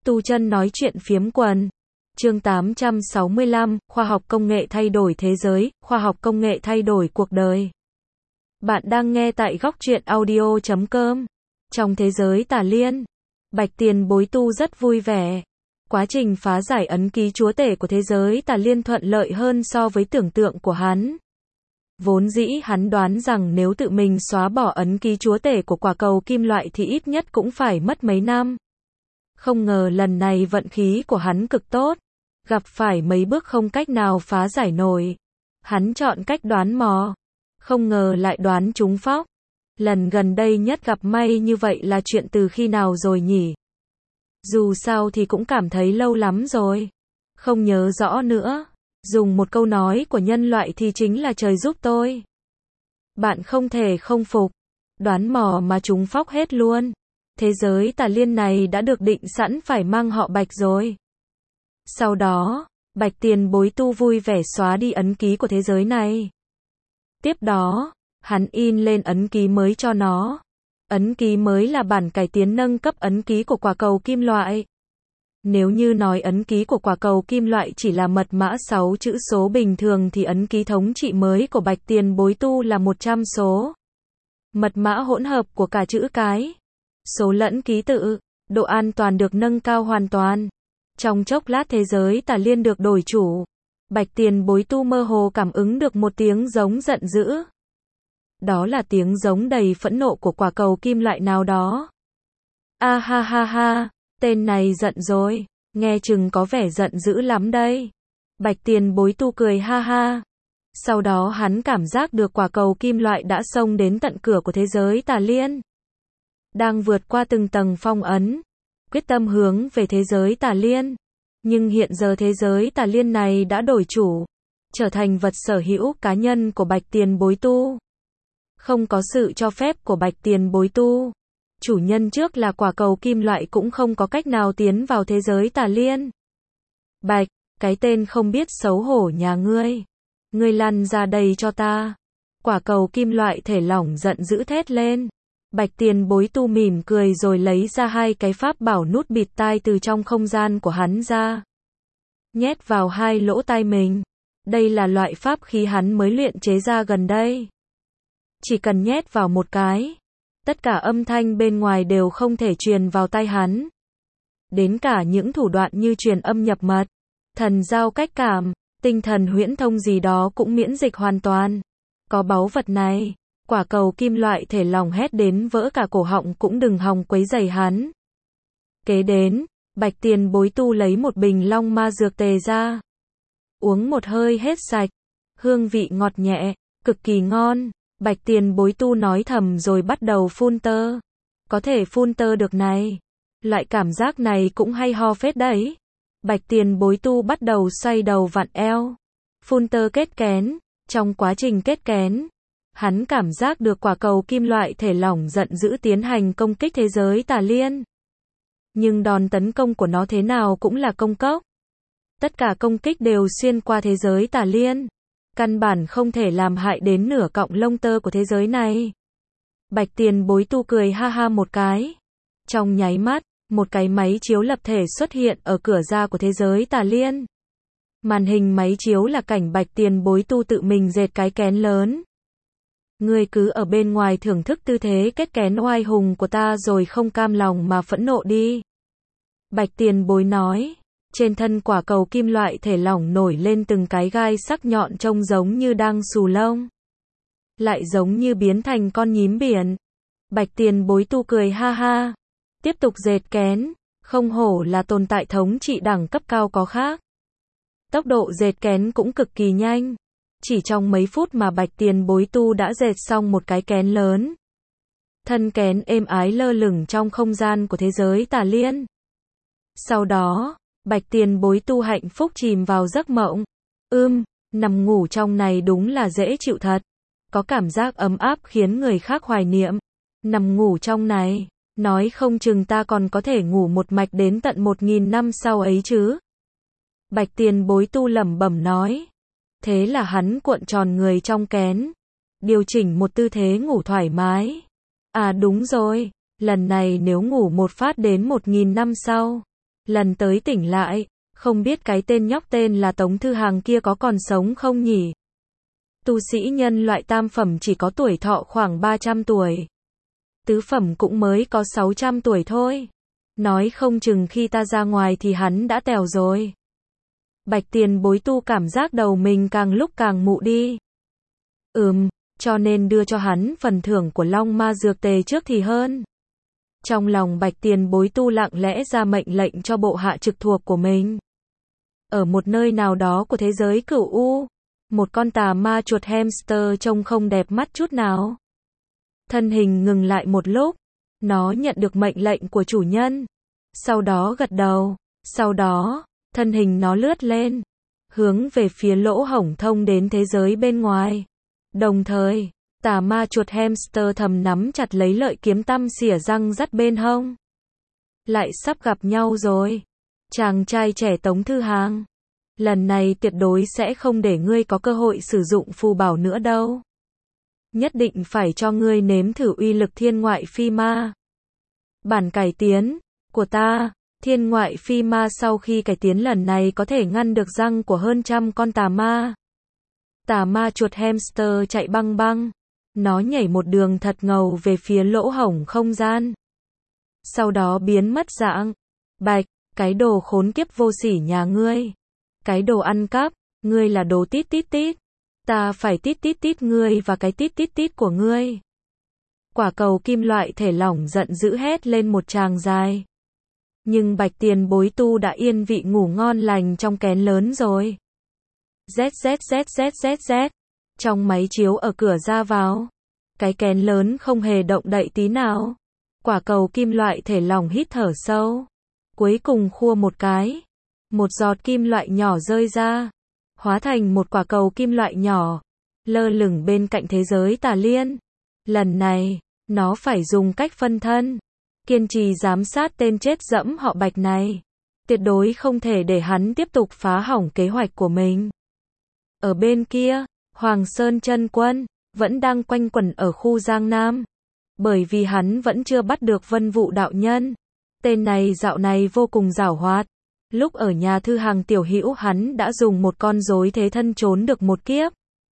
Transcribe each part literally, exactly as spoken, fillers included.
Tu chân nói chuyện phiếm quần. Chương tám trăm sáu mươi lăm, khoa học công nghệ thay đổi thế giới, khoa học công nghệ thay đổi cuộc đời. Bạn đang nghe tại góc truyện audio chấm com. Trong thế giới tà liên, Bạch Tiền Bối tu rất vui vẻ. Quá trình phá giải ấn ký chúa tể của thế giới tà liên thuận lợi hơn so với tưởng tượng của hắn. Vốn dĩ hắn đoán rằng nếu tự mình xóa bỏ ấn ký chúa tể của quả cầu kim loại thì ít nhất cũng phải mất mấy năm. Không ngờ lần này vận khí của hắn cực tốt, gặp phải mấy bước không cách nào phá giải nổi. Hắn chọn cách đoán mò, không ngờ lại đoán trúng phóc. Lần gần đây nhất gặp may như vậy là chuyện từ khi nào rồi nhỉ? Dù sao thì cũng cảm thấy lâu lắm rồi, không nhớ rõ nữa. Dùng một câu nói của nhân loại thì chính là trời giúp tôi. Bạn không thể không phục, đoán mò mà trúng phóc hết luôn. Thế giới tà liên này đã được định sẵn phải mang họ Bạch rồi. Sau đó, Bạch Tiền Bối tu vui vẻ xóa đi ấn ký của thế giới này. Tiếp đó, hắn in lên ấn ký mới cho nó. Ấn ký mới là bản cải tiến nâng cấp ấn ký của quả cầu kim loại. Nếu như nói ấn ký của quả cầu kim loại chỉ là mật mã sáu chữ số bình thường thì ấn ký thống trị mới của Bạch Tiền Bối tu là một trăm số. Mật mã hỗn hợp của cả chữ cái, số lẫn ký tự, độ an toàn được nâng cao hoàn toàn. Trong chốc lát thế giới tà liên được đổi chủ. Bạch Tiền Bối tu mơ hồ cảm ứng được một tiếng giống giận dữ. Đó là tiếng giống đầy phẫn nộ của quả cầu kim loại nào đó. A ha ha ha, tên này giận rồi, nghe chừng có vẻ giận dữ lắm đây. Bạch Tiền Bối tu cười ha ha. Sau đó hắn cảm giác được quả cầu kim loại đã xông đến tận cửa của thế giới tà liên. Đang vượt qua từng tầng phong ấn, quyết tâm hướng về thế giới tà liên. Nhưng hiện giờ thế giới tà liên này đã đổi chủ, trở thành vật sở hữu cá nhân của Bạch Tiền Bối tu. Không có sự cho phép của Bạch Tiền Bối tu, chủ nhân trước là quả cầu kim loại cũng không có cách nào tiến vào thế giới tà liên. Bạch, cái tên không biết xấu hổ nhà ngươi, ngươi lăn ra đây cho ta. Quả cầu kim loại thể lỏng giận dữ thét lên. Bạch Tiền Bối tu mỉm cười rồi lấy ra hai cái pháp bảo nút bịt tai từ trong không gian của hắn ra, nhét vào hai lỗ tai mình. Đây là loại pháp khí hắn mới luyện chế ra gần đây. Chỉ cần nhét vào một cái, tất cả âm thanh bên ngoài đều không thể truyền vào tai hắn. Đến cả những thủ đoạn như truyền âm nhập mật, thần giao cách cảm, tinh thần huyễn thông gì đó cũng miễn dịch hoàn toàn. Có báu vật này, quả cầu kim loại thể lỏng hét đến vỡ cả cổ họng cũng đừng hòng quấy rầy hắn. Kế đến, Bạch Tiền Bối tu lấy một bình long ma dược tề ra, uống một hơi hết sạch, hương vị ngọt nhẹ, cực kỳ ngon. Bạch Tiền Bối tu nói thầm rồi bắt đầu phun tơ. Có thể phun tơ được này, loại cảm giác này cũng hay ho phết đấy. Bạch Tiền Bối tu bắt đầu xoay đầu vặn eo, phun tơ kết kén. Trong quá trình kết kén, hắn cảm giác được quả cầu kim loại thể lỏng giận dữ tiến hành công kích thế giới tà liên. Nhưng đòn tấn công của nó thế nào cũng là công cốc. Tất cả công kích đều xuyên qua thế giới tà liên, căn bản không thể làm hại đến nửa cọng lông tơ của thế giới này. Bạch Tiền Bối tu cười ha ha một cái. Trong nháy mắt, một cái máy chiếu lập thể xuất hiện ở cửa ra của thế giới tà liên. Màn hình máy chiếu là cảnh Bạch Tiền Bối tu tự mình dệt cái kén lớn. Ngươi cứ ở bên ngoài thưởng thức tư thế kết kén oai hùng của ta rồi không cam lòng mà phẫn nộ đi. Bạch Tiền Bối nói. Trên thân quả cầu kim loại thể lỏng nổi lên từng cái gai sắc nhọn trông giống như đang xù lông, lại giống như biến thành con nhím biển. Bạch Tiền Bối tu cười ha ha, tiếp tục dệt kén. Không hổ là tồn tại thống trị đẳng cấp cao có khác. Tốc độ dệt kén cũng cực kỳ nhanh. Chỉ trong mấy phút mà Bạch Tiền Bối tu đã dệt xong một cái kén lớn. Thân kén êm ái lơ lửng trong không gian của thế giới tà liên. Sau đó, Bạch Tiền Bối tu hạnh phúc chìm vào giấc mộng. Ưm, nằm ngủ trong này đúng là dễ chịu thật. Có cảm giác ấm áp khiến người khác hoài niệm. Nằm ngủ trong này, nói không chừng ta còn có thể ngủ một mạch đến tận một nghìn năm sau ấy chứ. Bạch Tiền Bối tu lẩm bẩm nói. Thế là hắn cuộn tròn người trong kén, điều chỉnh một tư thế ngủ thoải mái. À đúng rồi, lần này nếu ngủ một phát đến một nghìn năm sau, Lần tới tỉnh lại, không biết cái tên nhóc tên là Tống Thư Hàng kia có còn sống không nhỉ? Tu sĩ nhân loại tam phẩm chỉ có tuổi thọ khoảng ba trăm tuổi. Tứ phẩm cũng mới có sáu trăm tuổi thôi. Nói không chừng khi ta ra ngoài thì hắn đã tèo rồi. Bạch tiền bối tu cảm giác đầu mình càng lúc càng mụ đi. Ừm, cho nên đưa cho hắn phần thưởng của Long Ma Dược Tề trước thì hơn. Trong lòng bạch tiền bối tu lặng lẽ ra mệnh lệnh cho bộ hạ trực thuộc của mình. Ở một nơi nào đó của thế giới cửu u, một con tà ma chuột hamster trông không đẹp mắt chút nào. Thân hình ngừng lại một lúc, nó nhận được mệnh lệnh của chủ nhân. Sau đó gật đầu, sau đó, thân hình nó lướt lên, hướng về phía lỗ hổng thông đến thế giới bên ngoài. Đồng thời, tà ma chuột hamster thầm nắm chặt lấy lợi kiếm tăm xỉa răng rắt bên hông. Lại sắp gặp nhau rồi. Chàng trai trẻ Tống Thư Hàng. Lần này tuyệt đối sẽ không để ngươi có cơ hội sử dụng phù bảo nữa đâu. Nhất định phải cho ngươi nếm thử uy lực thiên ngoại phi ma. Bản cải tiến của ta, thiên ngoại phi ma sau khi cải tiến lần này có thể ngăn được răng của hơn trăm con tà ma. Tà ma chuột hamster chạy băng băng. Nó nhảy một đường thật ngầu về phía lỗ hổng không gian. Sau đó biến mất dạng. Bạch, cái đồ khốn kiếp vô sỉ nhà ngươi. Cái đồ ăn cắp, ngươi là đồ tít tít tít. Ta phải tít tít tít ngươi và cái tít tít tít của ngươi. Quả cầu kim loại thể lỏng giận dữ hét lên một tràng dài. Nhưng bạch tiền bối tu đã yên vị ngủ ngon lành trong kén lớn rồi. Z Z Z Z Z Z. Trong máy chiếu ở cửa ra vào. Cái kén lớn không hề động đậy tí nào. Quả cầu kim loại thể lỏng hít thở sâu. Cuối cùng khua một cái. Một giọt kim loại nhỏ rơi ra. Hóa thành một quả cầu kim loại nhỏ. Lơ lửng bên cạnh thế giới tà liên. Lần này, nó phải dùng cách phân thân. Kiên trì giám sát tên chết dẫm họ Bạch này. Tuyệt đối không thể để hắn tiếp tục phá hỏng kế hoạch của mình. Ở bên kia, Hoàng Sơn Chân Quân vẫn đang quanh quẩn ở khu Giang Nam. Bởi vì hắn vẫn chưa bắt được Vân Vụ đạo nhân. Tên này dạo này vô cùng giảo hoạt. Lúc ở nhà Thư Hàng tiểu hữu hắn đã dùng một con rối thế thân trốn được một kiếp.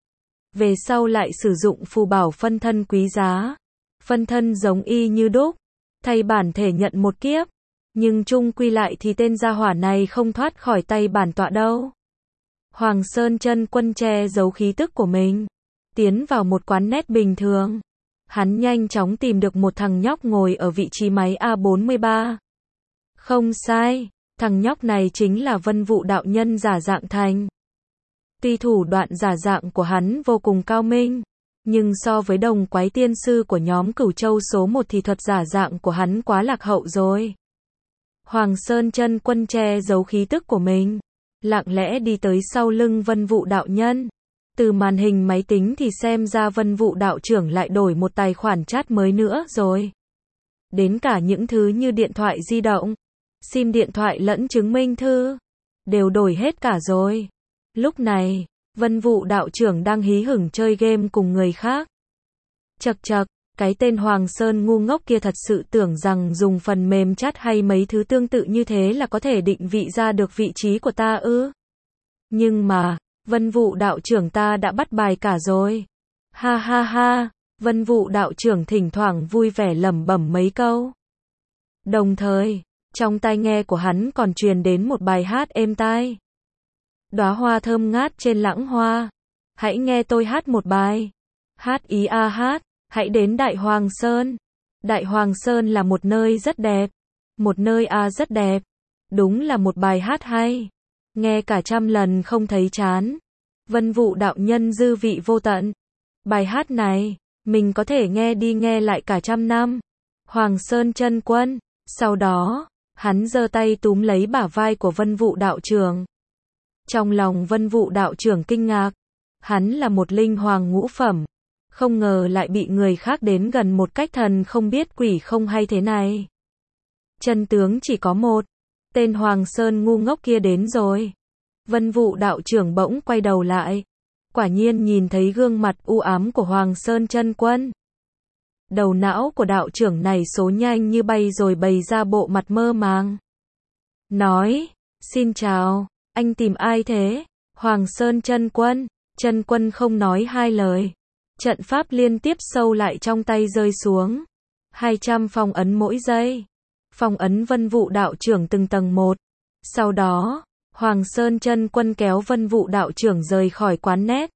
Về sau lại sử dụng phù bảo phân thân quý giá. Phân thân giống y như đúc. Thay bản thể nhận một kiếp. Nhưng chung quy lại thì tên gia hỏa này không thoát khỏi tay bản tọa đâu. Hoàng Sơn Chân Quân che giấu khí tức của mình. Tiến vào một quán nét bình thường. Hắn nhanh chóng tìm được một thằng nhóc ngồi ở vị trí máy A bốn mươi ba. Không sai, thằng nhóc này chính là Vân Vụ đạo nhân giả dạng thành. Tuy thủ đoạn giả dạng của hắn vô cùng cao minh, nhưng so với đồng quái tiên sư của nhóm Cửu Châu số một thì thuật giả dạng của hắn quá lạc hậu rồi. Hoàng Sơn Chân Quân che giấu khí tức của mình, lặng lẽ đi tới sau lưng Vân Vụ đạo nhân. Từ màn hình máy tính thì xem ra Vân Vụ đạo trưởng lại đổi một tài khoản chat mới nữa rồi. Đến cả những thứ như điện thoại di động, sim điện thoại lẫn chứng minh thư, đều đổi hết cả rồi. Lúc này, Vân Vụ đạo trưởng đang hí hửng chơi game cùng người khác. Chậc chậc, cái tên Hoàng Sơn ngu ngốc kia thật sự tưởng rằng dùng phần mềm chat hay mấy thứ tương tự như thế là có thể định vị ra được vị trí của ta ư? Nhưng mà, Vân Vụ đạo trưởng ta đã bắt bài cả rồi. Ha ha ha, Vân Vụ đạo trưởng thỉnh thoảng vui vẻ lẩm bẩm mấy câu. Đồng thời, trong tai nghe của hắn còn truyền đến một bài hát êm tai. Đóa hoa thơm ngát trên lãng hoa. Hãy nghe tôi hát một bài. Hát ý a hát, hãy đến Đại Hoàng Sơn. Đại Hoàng Sơn là một nơi rất đẹp. Một nơi a rất đẹp. Đúng là một bài hát hay. Nghe cả trăm lần không thấy chán. Vân Vụ đạo nhân dư vị vô tận. Bài hát này, mình có thể nghe đi nghe lại cả trăm năm. Hoàng Sơn Chân Quân. Sau đó, hắn giơ tay túm lấy bả vai của Vân Vụ đạo trưởng. Trong lòng Vân Vụ đạo trưởng kinh ngạc. Hắn là một linh hoàng ngũ phẩm. Không ngờ lại bị người khác đến gần một cách thần không biết quỷ không hay thế này. Chân tướng chỉ có một. Tên Hoàng Sơn ngu ngốc kia đến rồi. Vân Vụ đạo trưởng bỗng quay đầu lại. Quả nhiên nhìn thấy gương mặt u ám của Hoàng Sơn Chân Quân. Đầu não của đạo trưởng này số nhanh như bay rồi bày ra bộ mặt mơ màng. nói, xin chào, anh tìm ai thế? Hoàng Sơn chân quân, chân quân không nói hai lời. Trận pháp liên tiếp sâu lại trong tay rơi xuống. hai trăm phong ấn mỗi giây. Phong ấn Vân Vũ đạo trưởng từng tầng một. Sau đó, Hoàng Sơn chân quân kéo Vân Vũ đạo trưởng rời khỏi quán net.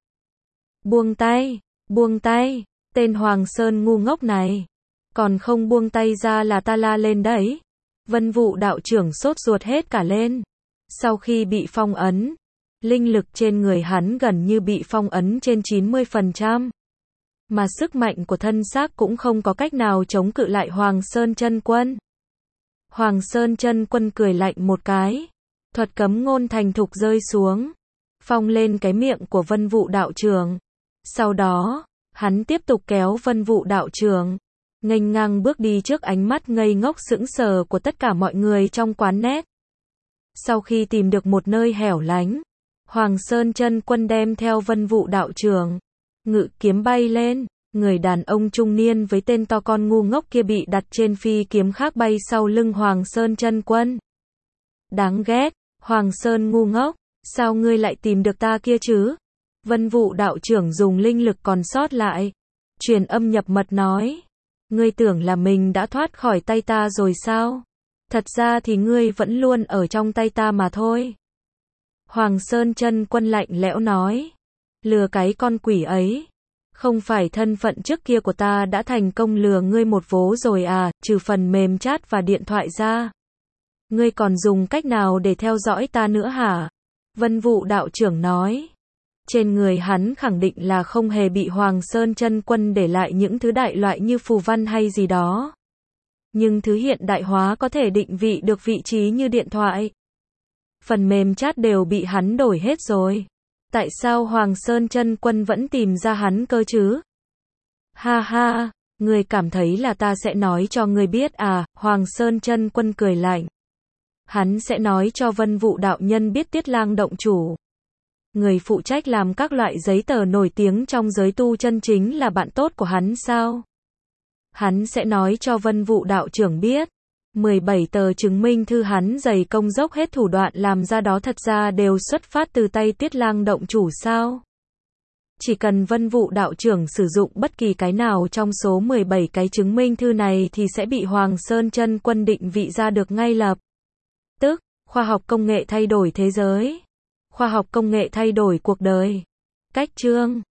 Buông tay, buông tay, tên Hoàng Sơn ngu ngốc này. Còn không buông tay ra là ta la lên đấy. Vân Vũ đạo trưởng sốt ruột hết cả lên. Sau khi bị phong ấn, linh lực trên người hắn gần như bị phong ấn trên chín mươi phần trăm. Mà sức mạnh của thân xác cũng không có cách nào chống cự lại Hoàng Sơn chân quân. Hoàng Sơn chân quân cười lạnh một cái. Thuật cấm ngôn thành thục rơi xuống. Phong lên cái miệng của Vân Vũ đạo trưởng. Sau đó, hắn tiếp tục kéo Vân Vũ đạo trưởng. Nghênh ngang bước đi trước ánh mắt ngây ngốc sững sờ của tất cả mọi người trong quán net. Sau khi tìm được một nơi hẻo lánh, Hoàng Sơn chân quân đem theo Vân Vũ đạo trưởng. Ngự kiếm bay lên, người đàn ông trung niên với tên to con ngu ngốc kia bị đặt trên phi kiếm khác bay sau lưng Hoàng Sơn chân quân. Đáng ghét, Hoàng Sơn ngu ngốc, sao ngươi lại tìm được ta kia chứ? Vân Vũ đạo trưởng dùng linh lực còn sót lại, truyền âm nhập mật nói, ngươi tưởng là mình đã thoát khỏi tay ta rồi sao? Thật ra thì ngươi vẫn luôn ở trong tay ta mà thôi. Hoàng Sơn chân quân lạnh lẽo nói, lừa cái con quỷ ấy. Không phải thân phận trước kia của ta đã thành công lừa ngươi một vố rồi à, trừ phần mềm chat và điện thoại ra. Ngươi còn dùng cách nào để theo dõi ta nữa hả? Vân Vũ đạo trưởng nói. Trên người hắn khẳng định là không hề bị Hoàng Sơn chân quân để lại những thứ đại loại như phù văn hay gì đó. Nhưng thứ hiện đại hóa có thể định vị được vị trí như điện thoại. Phần mềm chat đều bị hắn đổi hết rồi. Tại sao Hoàng Sơn chân quân vẫn tìm ra hắn cơ chứ? Ha ha, ngươi cảm thấy là ta sẽ nói cho ngươi biết à? Hoàng Sơn chân quân cười lạnh. Hắn sẽ nói cho Vân Vũ đạo nhân biết Tiết Lang động chủ. Người phụ trách làm các loại giấy tờ nổi tiếng trong giới tu chân chính là bạn tốt của hắn sao? Hắn sẽ nói cho Vân Vũ đạo trưởng biết. mười bảy tờ chứng minh thư hắn dày công dốc hết thủ đoạn làm ra đó thật ra đều xuất phát từ tay Tiết Lang động chủ sao? Chỉ cần Vân Vũ đạo trưởng sử dụng bất kỳ cái nào trong số mười bảy cái chứng minh thư này thì sẽ bị Hoàng Sơn chân quân định vị ra được ngay lập tức. Khoa học công nghệ thay đổi thế giới. Khoa học công nghệ thay đổi cuộc đời. Cách chương